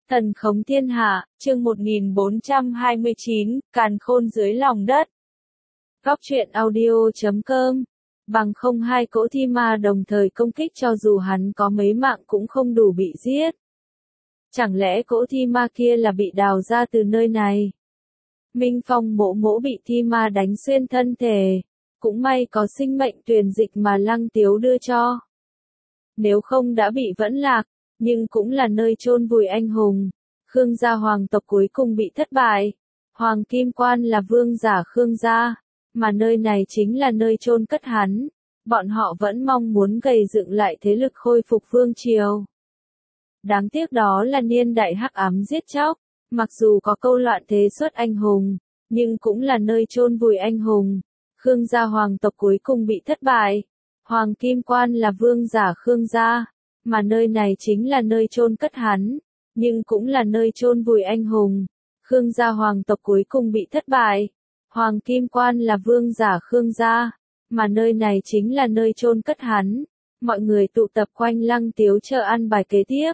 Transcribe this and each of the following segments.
Thần khống thiên hạ, chương 1429, càn khôn dưới lòng đất. Góc truyện audio.com. Bằng không hai cỗ thi ma đồng thời công kích cho dù hắn có mấy mạng cũng không đủ bị giết. Chẳng lẽ cỗ thi ma kia là bị đào ra từ nơi này? Minh Phong mỗ mỗ bị thi ma đánh xuyên thân thể. Cũng may có sinh mệnh truyền dịch mà Lăng Tiếu đưa cho. Nếu không đã bị vẫn lạc, nhưng cũng là nơi chôn vùi anh hùng. Khương gia hoàng tộc cuối cùng bị thất bại. Hoàng Kim Quan là vương giả Khương gia, mà nơi này chính là nơi chôn cất hắn. Bọn họ vẫn mong muốn gầy dựng lại thế lực khôi phục vương triều. Đáng tiếc đó là niên đại hắc ám giết chóc, mặc dù có câu loạn thế xuất anh hùng, nhưng cũng là nơi chôn vùi anh hùng. Khương gia hoàng tộc cuối cùng bị thất bại. Hoàng Kim Quan là vương giả Khương gia, mà nơi này chính là nơi chôn cất hắn, nhưng cũng là nơi chôn vùi anh hùng. Khương gia hoàng tộc cuối cùng bị thất bại. Hoàng Kim Quan là vương giả Khương gia, mà nơi này chính là nơi chôn cất hắn. Mọi người tụ tập quanh Lăng Tiếu chờ ăn bài kế tiếp.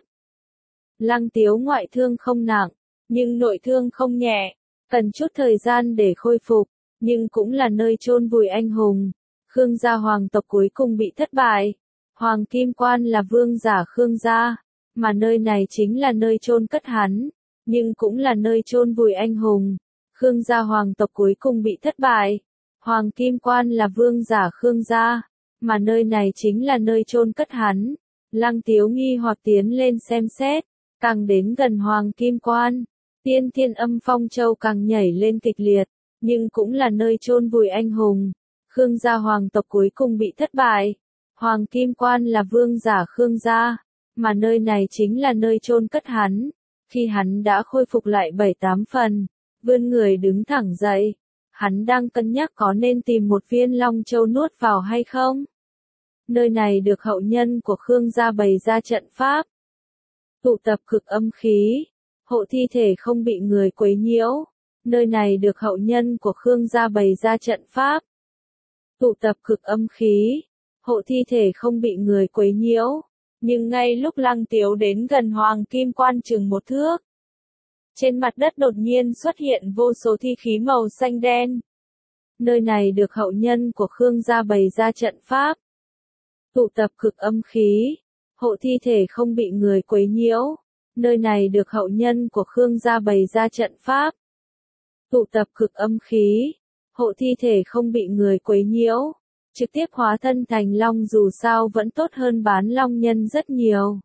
Lăng Tiếu ngoại thương không nặng, nhưng nội thương không nhẹ, cần chút thời gian để khôi phục, nhưng cũng là nơi chôn vùi anh hùng. Khương gia hoàng tộc cuối cùng bị thất bại. Hoàng Kim Quan là vương giả Khương gia, mà nơi này chính là nơi chôn cất hắn, nhưng cũng là nơi chôn vùi anh hùng. Khương gia hoàng tộc cuối cùng bị thất bại. Hoàng Kim Quan là vương giả Khương gia, mà nơi này chính là nơi chôn cất hắn. Lăng Tiếu nghi hoặc tiến lên xem xét, càng đến gần Hoàng Kim Quan, Tiên Thiên Âm Phong Châu càng nhảy lên kịch liệt, nhưng cũng là nơi chôn vùi anh hùng. Khương gia hoàng tộc cuối cùng bị thất bại. Hoàng Kim Quan là vương giả Khương gia, mà nơi này chính là nơi chôn cất hắn. Khi hắn đã khôi phục lại 7-8 phần, vươn người đứng thẳng dậy, hắn đang cân nhắc có nên tìm một viên Long Châu nuốt vào hay không. Nơi này được hậu nhân của Khương gia bày ra trận pháp, tụ tập cực âm khí, hộ thi thể không bị người quấy nhiễu. Nơi này được hậu nhân của Khương gia bày ra trận pháp, tụ tập cực âm khí, hộ thi thể không bị người quấy nhiễu. Nhưng ngay lúc Lăng Tiếu đến gần Hoàng Kim Quan chừng 1 thước, trên mặt đất đột nhiên xuất hiện vô số thi khí màu xanh đen. Nơi này được hậu nhân của Khương gia bày ra trận pháp, tụ tập cực âm khí, hộ thi thể không bị người quấy nhiễu. Nơi này được hậu nhân của Khương gia bày ra trận pháp, tụ tập cực âm khí, hộ thi thể không bị người quấy nhiễu. Trực tiếp hóa thân thành long dù sao vẫn tốt hơn bán long nhân rất nhiều.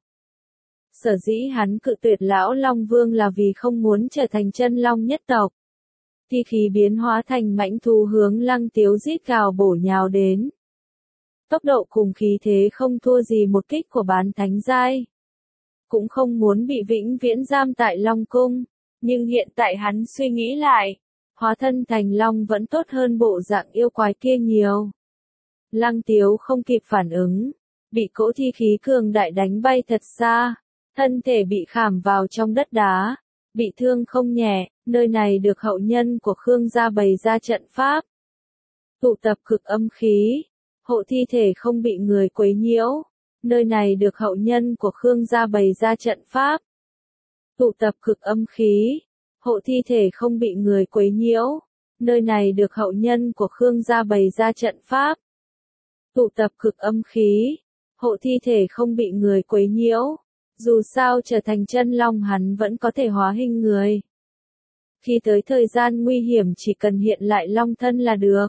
Sở dĩ hắn cự tuyệt lão Long Vương là vì không muốn trở thành chân long nhất tộc. Thi khí biến hóa thành mãnh thú hướng Lăng Tiếu rít gào bổ nhào đến. Tốc độ cùng khí thế không thua gì một kích của bán thánh giai. Cũng không muốn bị vĩnh viễn giam tại Long Cung, nhưng hiện tại hắn suy nghĩ lại, hóa thân thành long vẫn tốt hơn bộ dạng yêu quái kia nhiều. Lăng Tiếu không kịp phản ứng, bị cỗ thi khí cường đại đánh bay thật xa, thân thể bị khảm vào trong đất đá, bị thương không nhẹ. Nơi này được hậu nhân của Khương gia bày ra trận pháp, tụ tập cực âm khí, hộ thi thể không bị người quấy nhiễu. Nơi này được hậu nhân của Khương gia bày ra trận pháp, tụ tập cực âm khí, hộ thi thể không bị người quấy nhiễu. Nơi này được hậu nhân của Khương gia bày ra trận pháp, tụ tập cực âm khí, hộ thi thể không bị người quấy nhiễu. Dù sao trở thành chân long hắn vẫn có thể hóa hình người. Khi tới thời gian nguy hiểm chỉ cần hiện lại long thân là được.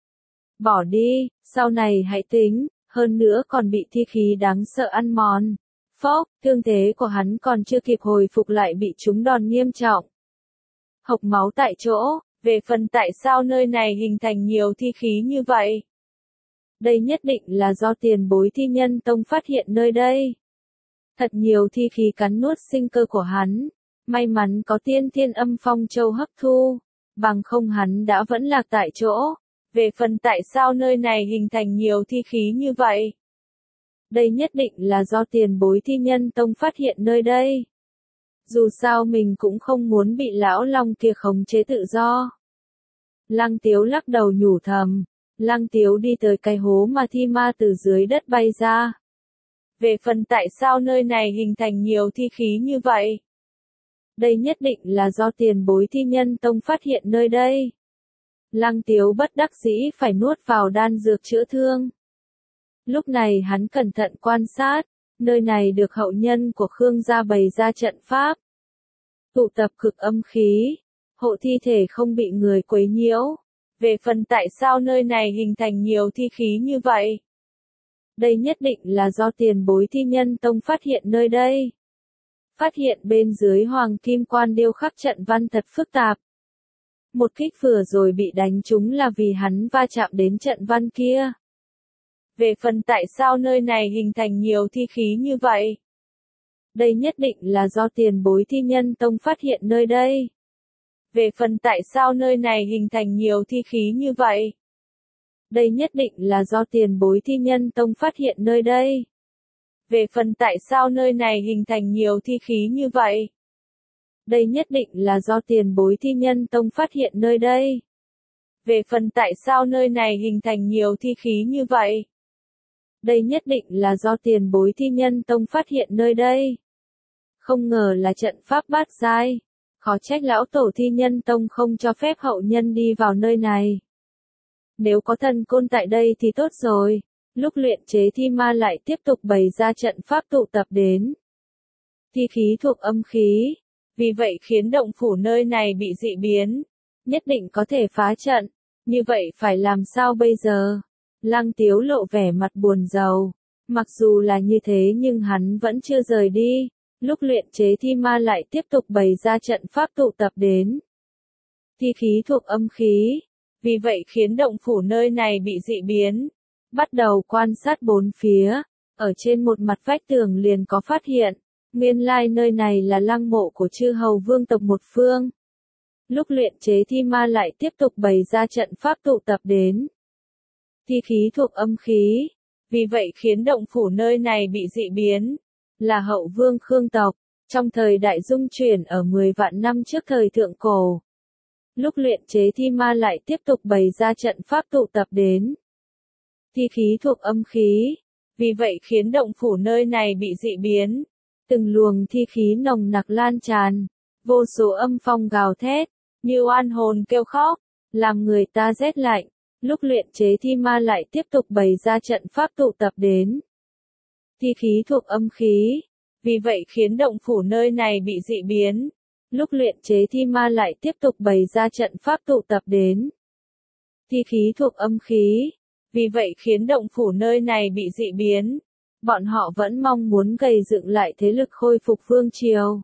Bỏ đi, sau này hãy tính, hơn nữa còn bị thi khí đáng sợ ăn mòn. Phốc, thương thế của hắn còn chưa kịp hồi phục lại bị trúng đòn nghiêm trọng. Hộc máu tại chỗ. Về phần tại sao nơi này hình thành nhiều thi khí như vậy? Đây nhất định là do tiền bối thi nhân tông phát hiện nơi đây. Thật nhiều thi khí cắn nuốt sinh cơ của hắn. May mắn có Tiên Thiên Âm Phong Châu hấp thu, bằng không hắn đã vẫn lạc tại chỗ. Về phần tại sao nơi này hình thành nhiều thi khí như vậy? Đây nhất định là do tiền bối thi nhân tông phát hiện nơi đây. Dù sao mình cũng không muốn bị lão long kia khống chế tự do. Lăng Tiếu lắc đầu nhủ thầm. Lăng Tiếu đi tới cái hố mà thi ma từ dưới đất bay ra. Về phần tại sao nơi này hình thành nhiều thi khí như vậy? Đây nhất định là do tiền bối Thi Nhân Tông phát hiện nơi đây. Lăng Tiếu bất đắc dĩ phải nuốt vào đan dược chữa thương. Lúc này hắn cẩn thận quan sát, nơi này được hậu nhân của Khương gia bày ra trận pháp. Tụ tập cực âm khí, hộ thi thể không bị người quấy nhiễu. Về phần tại sao nơi này hình thành nhiều thi khí như vậy? Đây nhất định là do tiền bối Thi Nhân Tông phát hiện nơi đây. Phát hiện bên dưới hoàng kim quan điêu khắc trận văn thật phức tạp. Một kích vừa rồi bị đánh trúng là vì hắn va chạm đến trận văn kia. Về phần tại sao nơi này hình thành nhiều thi khí như vậy? Đây nhất định là do tiền bối Thi Nhân Tông phát hiện nơi đây. Về phần tại sao nơi này hình thành nhiều thi khí như vậy? Đây nhất định là do tiền bối Thi Nhân Tông phát hiện nơi đây. Về phần tại sao nơi này hình thành nhiều thi khí như vậy? Đây nhất định là do tiền bối Thi Nhân Tông phát hiện nơi đây. Về phần tại sao nơi này hình thành nhiều thi khí như vậy? Đây nhất định là do tiền bối Thi Nhân Tông phát hiện nơi đây. Không ngờ là trận pháp bát giai. Khó trách lão tổ Thi Nhân Tông không cho phép hậu nhân đi vào nơi này. Nếu có thần côn tại đây thì tốt rồi. Lúc luyện chế thi ma lại tiếp tục bày ra trận pháp tụ tập đến. Thi khí thuộc âm khí. Vì vậy khiến động phủ nơi này bị dị biến. Nhất định có thể phá trận. Như vậy phải làm sao bây giờ? Lăng Tiếu lộ vẻ mặt buồn rầu. Mặc dù là như thế nhưng hắn vẫn chưa rời đi. Lúc luyện chế thi ma lại tiếp tục bày ra trận pháp tụ tập đến. Thi khí thuộc âm khí. Vì vậy khiến động phủ nơi này bị dị biến. Bắt đầu quan sát bốn phía. Ở trên một mặt vách tường liền có phát hiện. Nguyên lai nơi này là lăng mộ của chư hầu vương tộc một phương. Lúc luyện chế thi ma lại tiếp tục bày ra trận pháp tụ tập đến. Thi khí thuộc âm khí. Vì vậy khiến động phủ nơi này bị dị biến. Là hậu vương Khương tộc. Trong thời đại dung chuyển ở 10 vạn năm trước thời thượng cổ. Lúc luyện chế thi ma lại tiếp tục bày ra trận pháp tụ tập đến. Thi khí thuộc âm khí. Vì vậy khiến động phủ nơi này bị dị biến. Từng luồng thi khí nồng nặc lan tràn. Vô số âm phong gào thét. Như oan hồn kêu khóc. Làm người ta rét lạnh. Lúc luyện chế thi ma lại tiếp tục bày ra trận pháp tụ tập đến. Thi khí thuộc âm khí. Vì vậy khiến động phủ nơi này bị dị biến. Lúc luyện chế thi ma lại tiếp tục bày ra trận pháp tụ tập đến. Thi khí thuộc âm khí. Vì vậy khiến động phủ nơi này bị dị biến. Bọn họ vẫn mong muốn gây dựng lại thế lực khôi phục vương triều.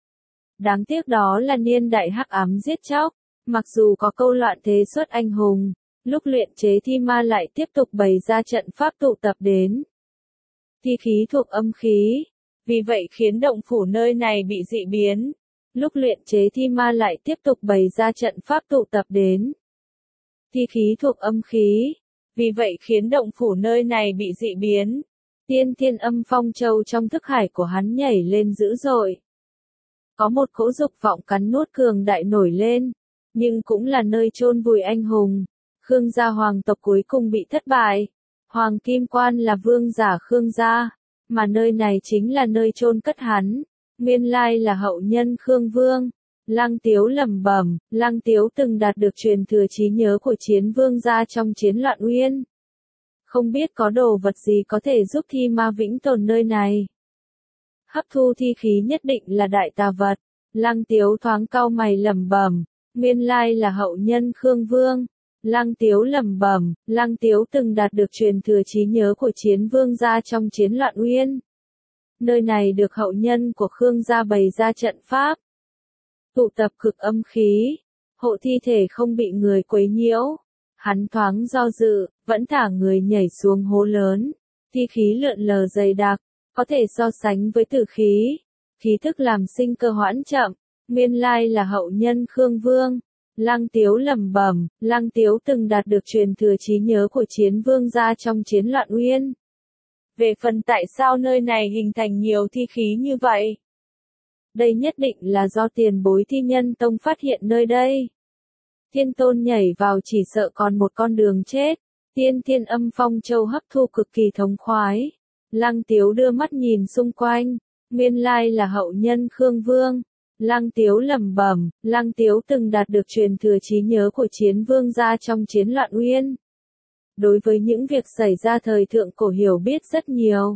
Đáng tiếc đó là niên đại hắc ám giết chóc. Mặc dù có câu loạn thế xuất anh hùng. Lúc luyện chế thi ma lại tiếp tục bày ra trận pháp tụ tập đến. Thi khí thuộc âm khí. Vì vậy khiến động phủ nơi này bị dị biến. Lúc luyện chế thi ma lại tiếp tục bày ra trận pháp tụ tập đến. Thi khí thuộc âm khí. Vì vậy khiến động phủ nơi này bị dị biến. Tiên thiên âm phong châu trong thức hải của hắn nhảy lên dữ dội. Có một cỗ dục vọng cắn nuốt cường đại nổi lên. Nhưng cũng là nơi chôn vùi anh hùng. Khương gia hoàng tộc cuối cùng bị thất bại. Hoàng Kim Quan là vương giả Khương gia. Mà nơi này chính là nơi chôn cất hắn. Nguyên lai là hậu nhân Khương Vương. Lăng Tiếu lẩm bẩm, Lăng Tiếu từng đạt được truyền thừa trí nhớ của chiến vương gia trong chiến loạn Uyên. Không biết có đồ vật gì có thể giúp thi ma vĩnh tồn nơi này. Hấp thu thi khí nhất định là đại tà vật. Lăng Tiếu thoáng cau mày lẩm bẩm, nguyên lai là hậu nhân Khương Vương. Lăng Tiếu lẩm bẩm, Lăng Tiếu từng đạt được truyền thừa trí nhớ của chiến vương gia trong chiến loạn Uyên. Nơi này được hậu nhân của Khương gia bày ra trận pháp. Tụ tập cực âm khí. Hộ thi thể không bị người quấy nhiễu. Hắn thoáng do dự, vẫn thả người nhảy xuống hố lớn. Thi khí lượn lờ dày đặc, có thể so sánh với tử khí. Khí thức làm sinh cơ hoãn chậm. Nguyên lai là hậu nhân Khương Vương. Lăng Tiếu lẩm bẩm, Lăng Tiếu từng đạt được truyền thừa trí nhớ của chiến vương gia trong chiến loạn Uyên. Về phần tại sao nơi này hình thành nhiều thi khí như vậy? Đây nhất định là do tiền bối Thi Nhân Tông phát hiện nơi đây. Thiên Tôn nhảy vào chỉ sợ còn một con đường chết. Tiên thiên âm phong châu hấp thu cực kỳ thống khoái. Lăng Tiếu đưa mắt nhìn xung quanh. Nguyên lai là hậu nhân Khương Vương. Lăng Tiếu lẩm bẩm, Lăng Tiếu từng đạt được truyền thừa trí nhớ của Chiến Vương gia trong chiến loạn Uyên. Đối với những việc xảy ra thời thượng cổ hiểu biết rất nhiều.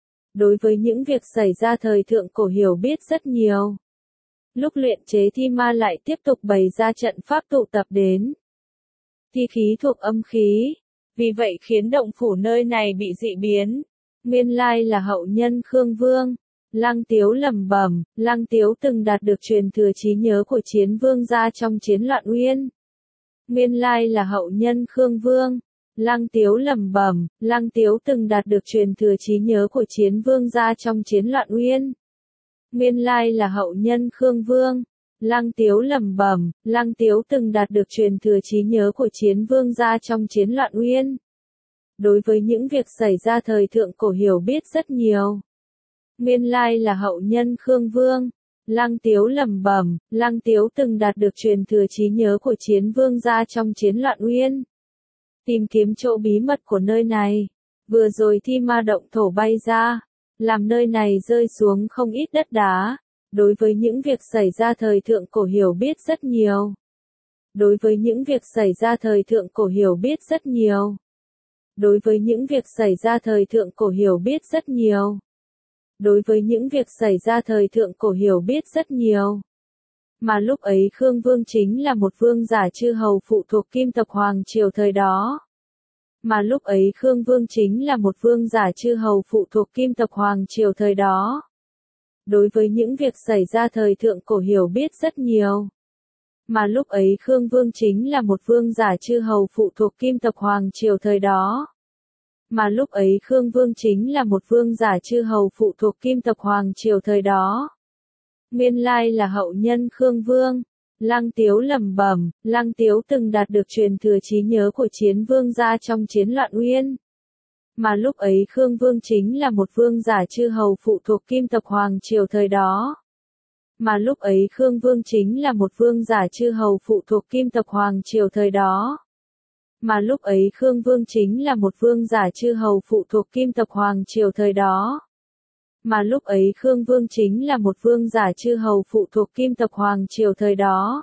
Đối với những việc xảy ra thời thượng cổ hiểu biết rất nhiều. Lúc luyện chế thi ma lại tiếp tục bày ra trận pháp tụ tập đến. Thi khí thuộc âm khí. Vì vậy khiến động phủ nơi này bị dị biến. Nguyên lai là hậu nhân Khương Vương. Lăng Tiếu lẩm bẩm, Lăng Tiếu từng đạt được truyền thừa trí nhớ của Chiến Vương gia trong chiến loạn Uyên. Nguyên lai là hậu nhân Khương Vương. Lăng Tiếu lẩm bẩm, Lăng Tiếu từng đạt được truyền thừa trí nhớ của Chiến Vương gia trong chiến loạn Uyên. Nguyên lai là hậu nhân Khương Vương. Lăng Tiếu lẩm bẩm, Lăng Tiếu từng đạt được truyền thừa trí nhớ của Chiến Vương gia trong chiến loạn Uyên. Đối với những việc xảy ra thời thượng cổ hiểu biết rất nhiều. Nguyên lai là hậu nhân Khương Vương. Lăng Tiếu lẩm bẩm, Lăng Tiếu từng đạt được truyền thừa trí nhớ của Chiến Vương gia trong chiến loạn Uyên. Tìm kiếm chỗ bí mật của nơi này. Vừa rồi thi ma động thổ bay ra, làm nơi này rơi xuống không ít đất đá. Đối với những việc xảy ra thời thượng cổ hiểu biết rất nhiều. Đối với những việc xảy ra thời thượng cổ hiểu biết rất nhiều. Đối với những việc xảy ra thời thượng cổ hiểu biết rất nhiều. Đối với những việc xảy ra thời thượng cổ hiểu biết rất nhiều. Mà lúc ấy Khương Vương chính là một vương giả chư hầu phụ thuộc Kim tộc Hoàng triều thời đó. Mà lúc ấy Khương Vương chính là một vương giả chư hầu phụ thuộc Kim tộc Hoàng triều thời đó. Đối với những việc xảy ra thời thượng cổ hiểu biết rất nhiều. Mà lúc ấy Khương Vương chính là một vương giả chư hầu phụ thuộc Kim tộc Hoàng triều thời đó. Mà lúc ấy Khương Vương chính là một vương giả chư hầu phụ thuộc Kim tộc Hoàng triều thời đó. Nguyên lai là hậu nhân Khương Vương. Lăng Tiếu lẩm bẩm, Lăng Tiếu từng đạt được truyền thừa trí nhớ của Chiến Vương gia trong chiến loạn Uyên. Mà lúc ấy Khương Vương chính là một vương giả chư hầu phụ thuộc Kim tộc Hoàng triều thời đó. Mà lúc ấy Khương Vương chính là một vương giả chư hầu phụ thuộc Kim tộc Hoàng triều thời đó. Mà lúc ấy Khương Vương chính là một vương giả chư hầu phụ thuộc Kim tộc Hoàng triều thời đó. Mà lúc ấy Khương Vương chính là một vương giả chư hầu phụ thuộc Kim tộc Hoàng triều thời đó.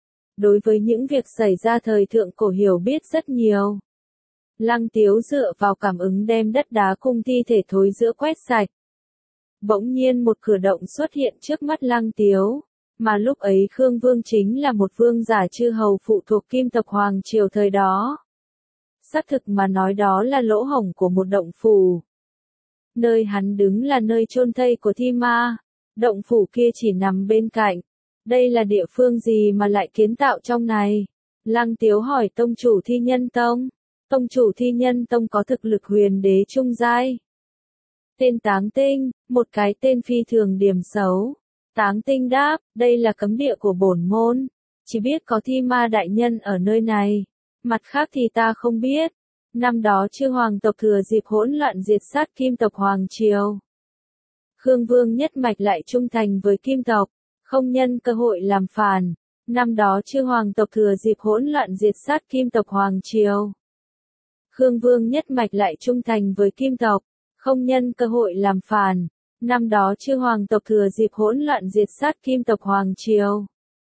Đối với những việc xảy ra thời thượng cổ hiểu biết rất nhiều. Lăng Tiếu dựa vào cảm ứng đem đất đá cung thi thể thối rữa quét sạch. Bỗng nhiên một cử động xuất hiện trước mắt Lăng Tiếu. Mà lúc ấy Khương Vương chính là một vương giả chư hầu phụ thuộc Kim tộc Hoàng triều thời đó. Xác thực mà nói đó là lỗ hổng của một động phủ. Nơi hắn đứng là nơi chôn thây của thi ma. Động phủ kia chỉ nằm bên cạnh. Đây là địa phương gì mà lại kiến tạo trong này? Lăng Tiếu hỏi tông chủ Thi Nhân Tông. Tông chủ Thi Nhân Tông có thực lực huyền đế trung giai. Tên Táng Tinh, một cái tên phi thường điểm xấu. Táng Tinh đáp, đây là cấm địa của bổn môn. Chỉ biết có thi ma đại nhân ở nơi này. Mặt khác thì ta không biết. Năm đó chư hoàng tộc thừa dịp hỗn loạn diệt sát Kim tộc Hoàng triều. Khương Vương nhất mạch lại trung thành với Kim tộc, không nhân cơ hội làm phản. Năm đó chư hoàng tộc thừa dịp hỗn loạn diệt sát Kim tộc Hoàng triều. Khương Vương nhất mạch lại trung thành với Kim tộc, không nhân cơ hội làm phản. Năm đó chư hoàng tộc thừa dịp hỗn loạn diệt sát Kim tộc Hoàng triều.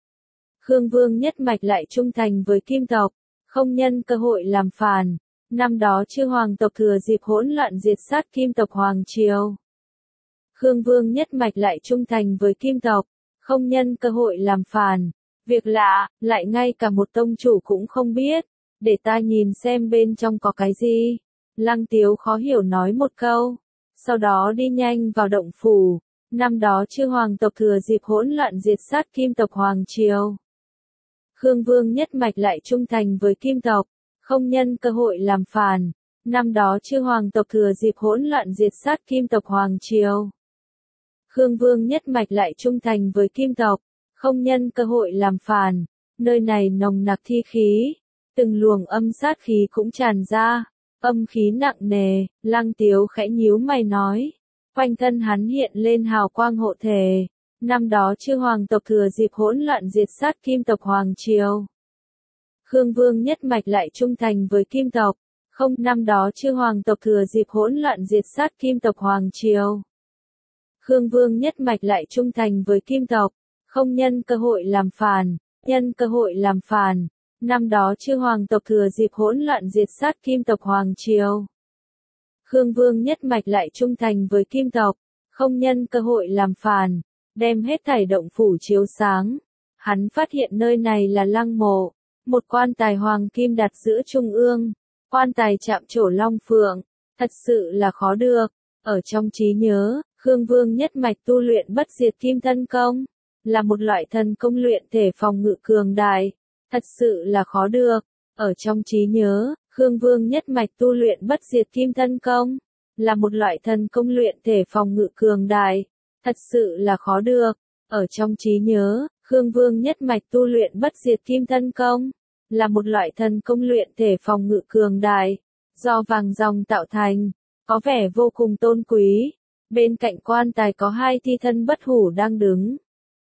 Khương Vương nhất mạch lại trung thành với Kim tộc, không nhân cơ hội làm phản. Năm đó chư hoàng tộc thừa dịp hỗn loạn diệt sát Kim tộc Hoàng triều. Khương Vương nhất mạch lại trung thành với Kim tộc, không nhân cơ hội làm phản. Việc lạ, lại ngay cả một tông chủ cũng không biết. Để ta nhìn xem bên trong có cái gì. Lăng Tiếu khó hiểu nói một câu. Sau đó đi nhanh vào động phủ. Năm đó chư hoàng tộc thừa dịp hỗn loạn diệt sát Kim tộc Hoàng triều. Khương Vương nhất mạch lại trung thành với Kim tộc, không nhân cơ hội làm phản. Năm đó chư hoàng tộc thừa dịp hỗn loạn diệt sát Kim tộc Hoàng triều. Khương Vương nhất mạch lại trung thành với Kim tộc, không nhân cơ hội làm phản. Nơi này nồng nặc thi khí, từng luồng âm sát khí cũng tràn ra, âm khí nặng nề. Lăng Tiếu khẽ nhíu mày nói, quanh thân hắn hiện lên hào quang hộ thể. Năm đó chư hoàng tộc thừa dịp hỗn loạn diệt sát Kim tộc Hoàng triều. Khương Vương nhất mạch lại trung thành với Kim tộc, không. Năm đó chư hoàng tộc thừa dịp hỗn loạn diệt sát Kim tộc Hoàng triều. Khương Vương nhất mạch lại trung thành với Kim tộc, không nhân cơ hội làm phản, nhân cơ hội làm phản. Năm đó chư hoàng tộc thừa dịp hỗn loạn diệt sát Kim tộc Hoàng Triều. Khương Vương nhất mạch lại trung thành với Kim tộc, không nhân cơ hội làm phản, đem hết thảy động phủ chiếu sáng. Hắn phát hiện nơi này là lăng mộ, một quan tài hoàng kim đặt giữa trung ương, quan tài chạm trổ long phượng, thật sự là khó được. Ở trong trí nhớ, Khương Vương nhất mạch tu luyện bất diệt kim thân công, là một loại thần công luyện thể phòng ngự cường đại, thật sự là khó được. Ở trong trí nhớ, Khương Vương nhất mạch tu luyện bất diệt kim thân công, là một loại thần công luyện thể phòng ngự cường đại, thật sự là khó được. Ở trong trí nhớ, Khương Vương nhất mạch tu luyện bất diệt kim thân công, là một loại thần công luyện thể phòng ngự cường đại, do vàng ròng tạo thành, có vẻ vô cùng tôn quý. Bên cạnh quan tài có hai thi thân bất hủ đang đứng.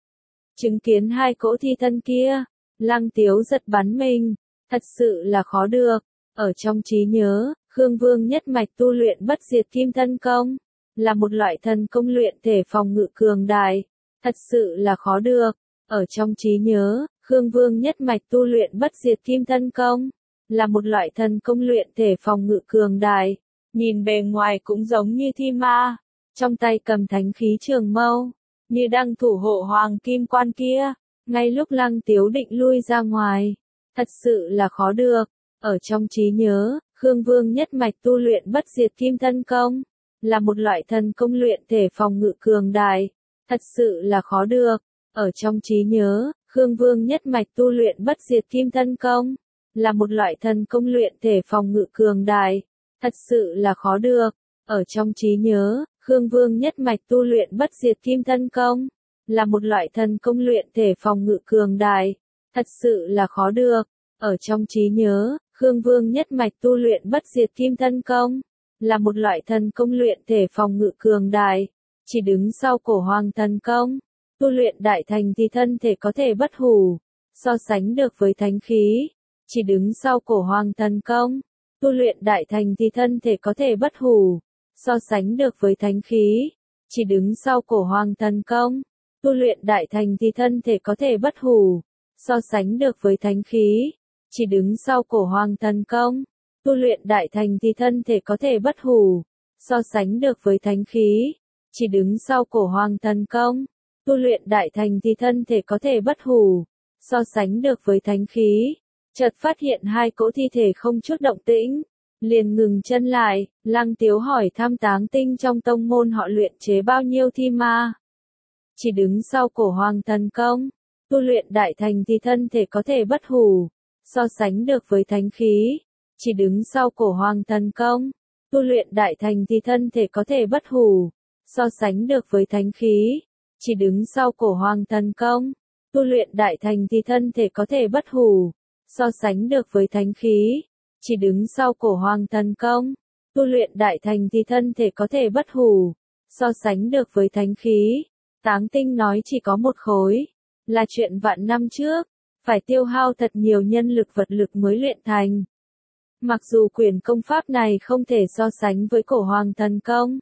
Chứng kiến hai cỗ thi thân kia, Lăng Tiếu giật bắn mình, thật sự là khó được. Ở trong trí nhớ, Khương Vương nhất mạch tu luyện bất diệt kim thân công, là một loại thần công luyện thể phòng ngự cường đại, thật sự là khó được. Ở trong trí nhớ, Khương Vương nhất mạch tu luyện bất diệt kim thân công, là một loại thần công luyện thể phòng ngự cường đại, nhìn bề ngoài cũng giống như thi ma, trong tay cầm thánh khí trường mâu, như đang thủ hộ hoàng kim quan kia. Ngay lúc Lăng Tiếu định lui ra ngoài, thật sự là khó được. Ở trong trí nhớ, Khương Vương nhất mạch tu luyện bất diệt kim thân công, là một loại thần công luyện thể phòng ngự cường đại, thật sự là khó được. Ở trong trí nhớ, Khương Vương nhất mạch tu luyện bất diệt kim thân công, là một loại thần công luyện thể phòng ngự cường đại, thật sự là khó được. Ở trong trí nhớ, Khương Vương nhất mạch tu luyện bất diệt kim thân công, là một loại thần công luyện thể phòng ngự cường đại, thật sự là khó được. Ở trong trí nhớ, Khương Vương nhất mạch tu luyện bất diệt kim thân công, là một loại thần công luyện thể phòng ngự cường đại, chỉ đứng sau cổ hoàng thần công, tu luyện đại thành thì thân thể có thể bất hủ, so sánh được với thánh khí, chỉ đứng sau cổ hoàng thần công, tu luyện đại thành thì thân thể có thể bất hủ, so sánh được với thánh khí, chỉ đứng sau cổ hoàng thần công, tu luyện đại thành thì thân thể có thể bất hủ, so sánh được với thánh khí, chỉ đứng sau cổ hoàng thần công, tu luyện đại thành thì thân thể có thể bất hủ, so sánh được với thánh khí, chỉ đứng sau cổ hoàng thần công, tu luyện đại thành thì thân thể có thể bất hủ, so sánh được với thánh khí. Chợt phát hiện hai cỗ thi thể không chút động tĩnh, liền ngừng chân lại. Lăng Tiếu hỏi thăm Táng Tinh trong tông môn họ luyện chế bao nhiêu thi ma. Chỉ đứng sau cổ hoàng thần công, tu luyện đại thành thì thân thể có thể bất hủ, so sánh được với thánh khí, chỉ đứng sau cổ hoàng thần công, tu luyện đại thành thì thân thể có thể bất hủ, so sánh được với thánh khí, chỉ đứng sau cổ hoàng thần công, tu luyện đại thành thì thân thể có thể bất hủ, so sánh được với thánh khí, chỉ đứng sau cổ hoàng thần công, tu luyện đại thành thì thân thể có thể bất hủ, so sánh được với thánh khí. Táng Tinh nói chỉ có một khối, là chuyện vạn năm trước, phải tiêu hao thật nhiều nhân lực vật lực mới luyện thành. Mặc dù quyển công pháp này không thể so sánh với cổ hoàng thần công,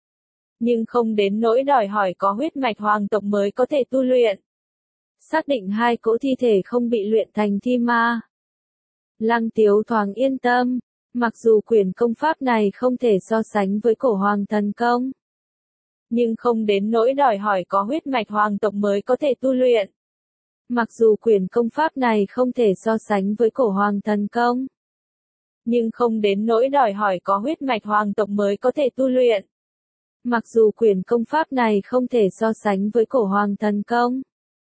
nhưng không đến nỗi đòi hỏi có huyết mạch hoàng tộc mới có thể tu luyện. Xác định hai cỗ thi thể không bị luyện thành thi ma, Lăng Tiếu thoáng yên tâm, mặc dù quyển công pháp này không thể so sánh với cổ hoàng thần công, nhưng không đến nỗi đòi hỏi có huyết mạch hoàng tộc mới có thể tu luyện. Mặc dù quyển công pháp này không thể so sánh với cổ hoàng thần công, nhưng không đến nỗi đòi hỏi có huyết mạch hoàng tộc mới có thể tu luyện. Mặc dù quyển công pháp này không thể so sánh với cổ hoàng thần công,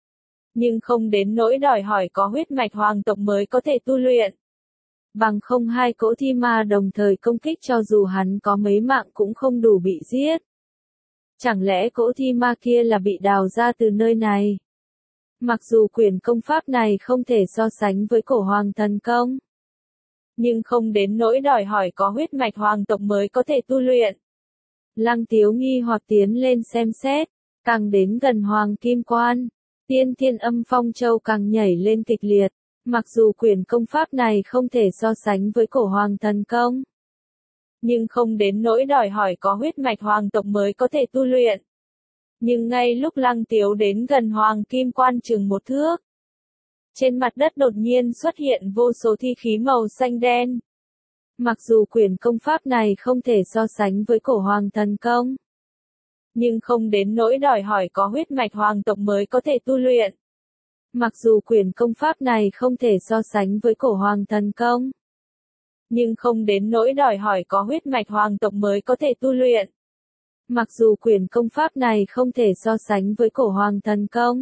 nhưng không đến nỗi đòi hỏi có huyết mạch hoàng tộc mới có thể tu luyện. Bằng không hai cỗ thi ma đồng thời công kích cho dù hắn có mấy mạng cũng không đủ bị giết. Chẳng lẽ cỗ thi ma kia là bị đào ra từ nơi này? Mặc dù quyển công pháp này không thể so sánh với cổ hoàng thần công, nhưng không đến nỗi đòi hỏi có huyết mạch hoàng tộc mới có thể tu luyện. Lăng Tiếu nghi hoặc tiến lên xem xét, càng đến gần hoàng kim quan, Tiên Thiên Âm Phong Châu càng nhảy lên kịch liệt. Mặc dù quyển công pháp này không thể so sánh với cổ hoàng thần công, nhưng không đến nỗi đòi hỏi có huyết mạch hoàng tộc mới có thể tu luyện. Nhưng ngay lúc Lăng Tiếu đến gần Hoàng Kim Quan chừng 1 thước, trên mặt đất đột nhiên xuất hiện vô số thi khí màu xanh đen. Mặc dù quyền công pháp này không thể so sánh với Cổ Hoàng Thần Công, nhưng không đến nỗi đòi hỏi có huyết mạch hoàng tộc mới có thể tu luyện. Mặc dù quyền công pháp này không thể so sánh với Cổ Hoàng Thần Công, nhưng không đến nỗi đòi hỏi có huyết mạch hoàng tộc mới có thể tu luyện. Mặc dù quyền công pháp này không thể so sánh với Cổ Hoàng Thần Công,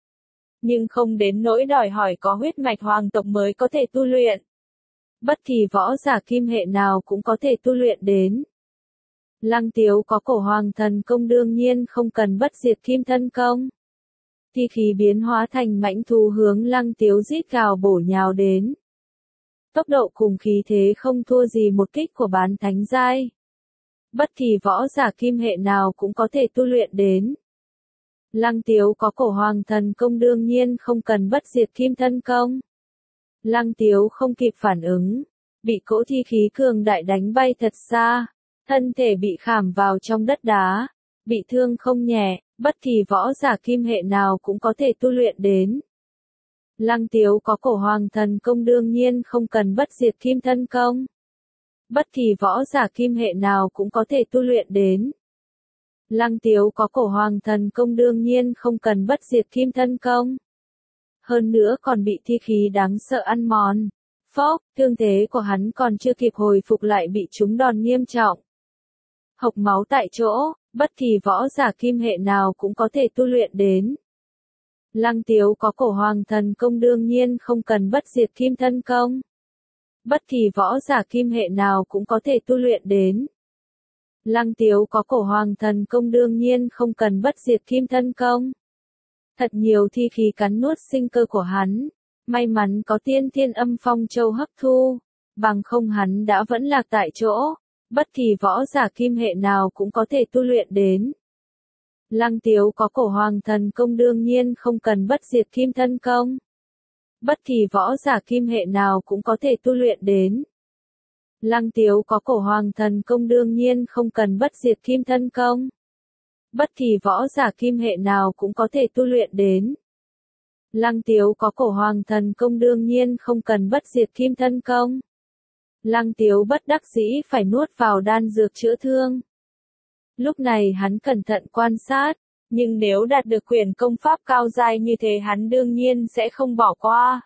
nhưng không đến nỗi đòi hỏi có huyết mạch hoàng tộc mới có thể tu luyện. Bất kỳ võ giả kim hệ nào cũng có thể tu luyện đến. Lăng Tiếu có Cổ Hoàng Thần Công đương nhiên không cần bất diệt kim thân công. Thi khí biến hóa thành mãnh thú hướng Lăng Tiếu rít gào bổ nhào đến. Tốc độ cùng khí thế không thua gì một kích của bán thánh giai. Bất kỳ võ giả kim hệ nào cũng có thể tu luyện đến. Lăng Tiếu có Cổ Hoàng Thần Công đương nhiên không cần bất diệt kim thân công. Lăng Tiếu không kịp phản ứng, bị cỗ thi khí cường đại đánh bay thật xa, thân thể bị khảm vào trong đất đá, bị thương không nhẹ, bất kỳ võ giả kim hệ nào cũng có thể tu luyện đến. Lăng Tiếu có Cổ Hoàng Thần Công đương nhiên không cần bất diệt kim thân công. Bất kỳ võ giả kim hệ nào cũng có thể tu luyện đến. Lăng Tiếu có Cổ Hoàng Thần Công đương nhiên không cần bất diệt kim thân công. Hơn nữa còn bị thi khí đáng sợ ăn mòn. Phốc, thương thế của hắn còn chưa kịp hồi phục lại bị trúng đòn nghiêm trọng. Hộc máu tại chỗ, bất kỳ võ giả kim hệ nào cũng có thể tu luyện đến. Lăng Tiếu có Cổ Hoàng Thần Công đương nhiên không cần bất diệt kim thân công. Bất kỳ võ giả kim hệ nào cũng có thể tu luyện đến. Lăng Tiếu có Cổ Hoàng Thần Công đương nhiên không cần bất diệt kim thân công. Thật nhiều thi khí cắn nuốt sinh cơ của hắn. May mắn có tiên thiên âm phong châu hấp thu. Bằng không hắn đã vẫn lạc tại chỗ. Bất kỳ võ giả kim hệ nào cũng có thể tu luyện đến. Lăng Tiếu có Cổ Hoàng Thần Công đương nhiên không cần bất diệt kim thân công. Bất kỳ võ giả kim hệ nào cũng có thể tu luyện đến. Lăng Tiếu có Cổ Hoàng Thần Công đương nhiên không cần bất diệt kim thân công. Bất kỳ võ giả kim hệ nào cũng có thể tu luyện đến. Lăng Tiếu có Cổ Hoàng Thần Công đương nhiên không cần bất diệt kim thân công. Lăng Tiếu bất đắc dĩ phải nuốt vào đan dược chữa thương. Lúc này hắn cẩn thận quan sát, nhưng nếu đạt được quyền công pháp cao giai như thế hắn đương nhiên sẽ không bỏ qua.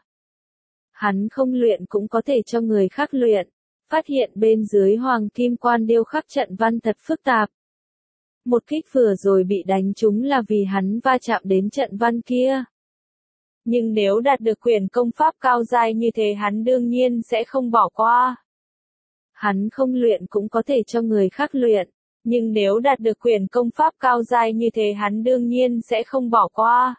Hắn không luyện cũng có thể cho người khác luyện. Phát hiện bên dưới Hoàng Kim Quan điêu khắc trận văn thật phức tạp. Một kích vừa rồi bị đánh trúng là vì hắn va chạm đến trận văn kia. Nhưng nếu đạt được quyền công pháp cao giai như thế hắn đương nhiên sẽ không bỏ qua. Hắn không luyện cũng có thể cho người khác luyện. Nhưng nếu đạt được quyền công pháp cao giai như thế hắn đương nhiên sẽ không bỏ qua.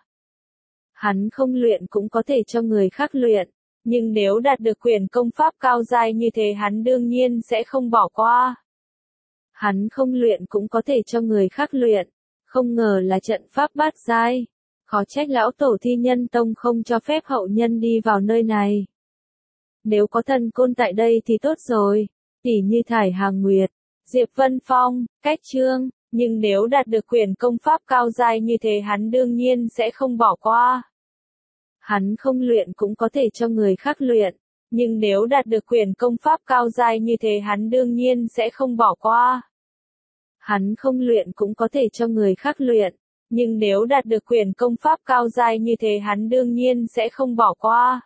Hắn không luyện cũng có thể cho người khác luyện. Nhưng nếu đạt được quyền công pháp cao giai như thế hắn đương nhiên sẽ không bỏ qua. Hắn không luyện cũng có thể cho người khác luyện. Không ngờ là trận pháp bát giai. Khó trách lão tổ Thi Nhân Tông không cho phép hậu nhân đi vào nơi này. Nếu có thần côn tại đây thì tốt rồi. Tỉ như Thải Hàng Nguyệt, Diệp Vân Phong, Cách Trương. Nhưng nếu đạt được quyền công pháp cao giai như thế hắn đương nhiên sẽ không bỏ qua. Hắn không luyện cũng có thể cho người khác luyện. Nhưng nếu đạt được quyền công pháp cao giai như thế hắn đương nhiên sẽ không bỏ qua. Hắn không luyện cũng có thể cho người khác luyện. Nhưng nếu đạt được quyền công pháp cao giai như thế hắn đương nhiên sẽ không bỏ qua.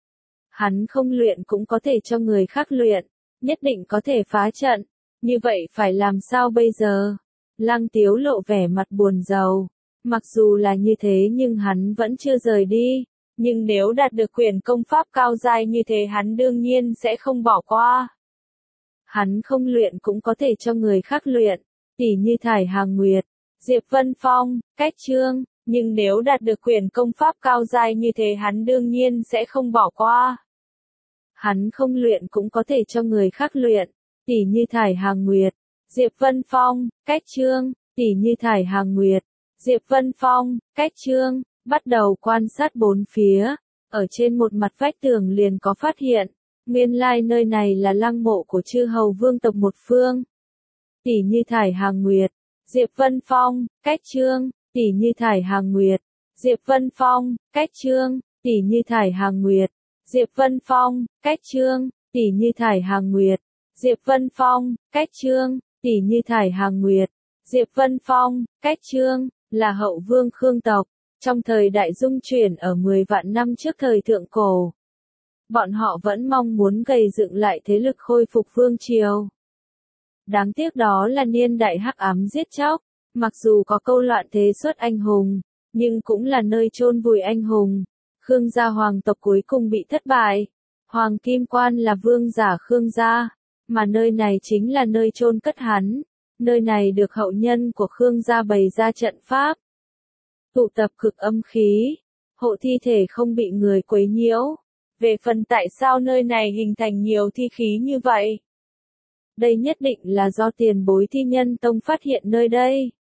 Hắn không luyện cũng có thể cho người khác luyện. Nhất định có thể phá trận. Như vậy phải làm sao bây giờ? Lăng Tiếu lộ vẻ mặt buồn rầu. Mặc dù là như thế nhưng hắn vẫn chưa rời đi. Nhưng nếu đạt được quyền công pháp cao giai như thế hắn đương nhiên sẽ không bỏ qua. Hắn không luyện cũng có thể cho người khác luyện. Tỉ như Thải Hàng Nguyệt, Diệp Vân Phong, Cách Trương. Nhưng nếu đạt được quyền công pháp cao giai như thế hắn đương nhiên sẽ không bỏ qua. Hắn không luyện cũng có thể cho người khác luyện. Tỉ như Thải Hàng Nguyệt, Diệp Vân Phong, Cách Trương. Tỉ như Thải Hàng Nguyệt, Diệp Vân Phong, Cách Trương. Bắt đầu quan sát bốn phía. Ở trên một mặt vách tường liền có phát hiện. Nguyên lai nơi này là lăng mộ của chư hầu vương tộc một phương. Tỉ như Thải Hàng Nguyệt, Diệp Vân Phong, Cách Trương. tỷ như Thải Hàng Nguyệt, Diệp Vân Phong, Cách Trương, tỷ như Thải Hàng Nguyệt, Diệp Vân Phong, Cách Trương, tỷ như Thải Hàng Nguyệt, Diệp Vân Phong, Cách Trương, tỷ như Thải Hàng Nguyệt, Diệp Vân Phong, Cách Trương, là hậu vương Khương tộc, trong thời đại dung chuyển ở 10 vạn năm trước thời thượng cổ. Bọn họ vẫn mong muốn gây dựng lại thế lực khôi phục vương triều. Đáng tiếc đó là niên đại hắc ám giết chóc, mặc dù có câu loạn thế xuất anh hùng, nhưng cũng là nơi chôn vùi anh hùng. Khương gia hoàng tộc cuối cùng bị thất bại. Hoàng Kim Quan là vương giả Khương gia, mà nơi này chính là nơi chôn cất hắn. Nơi này được hậu nhân của Khương gia bày ra trận pháp, tụ tập cực âm khí, hộ thi thể không bị người quấy nhiễu. Về phần tại sao nơi này hình thành nhiều thi khí như vậy? Đây nhất định là do tiền bối Thi Nhân Tông phát hiện nơi đây.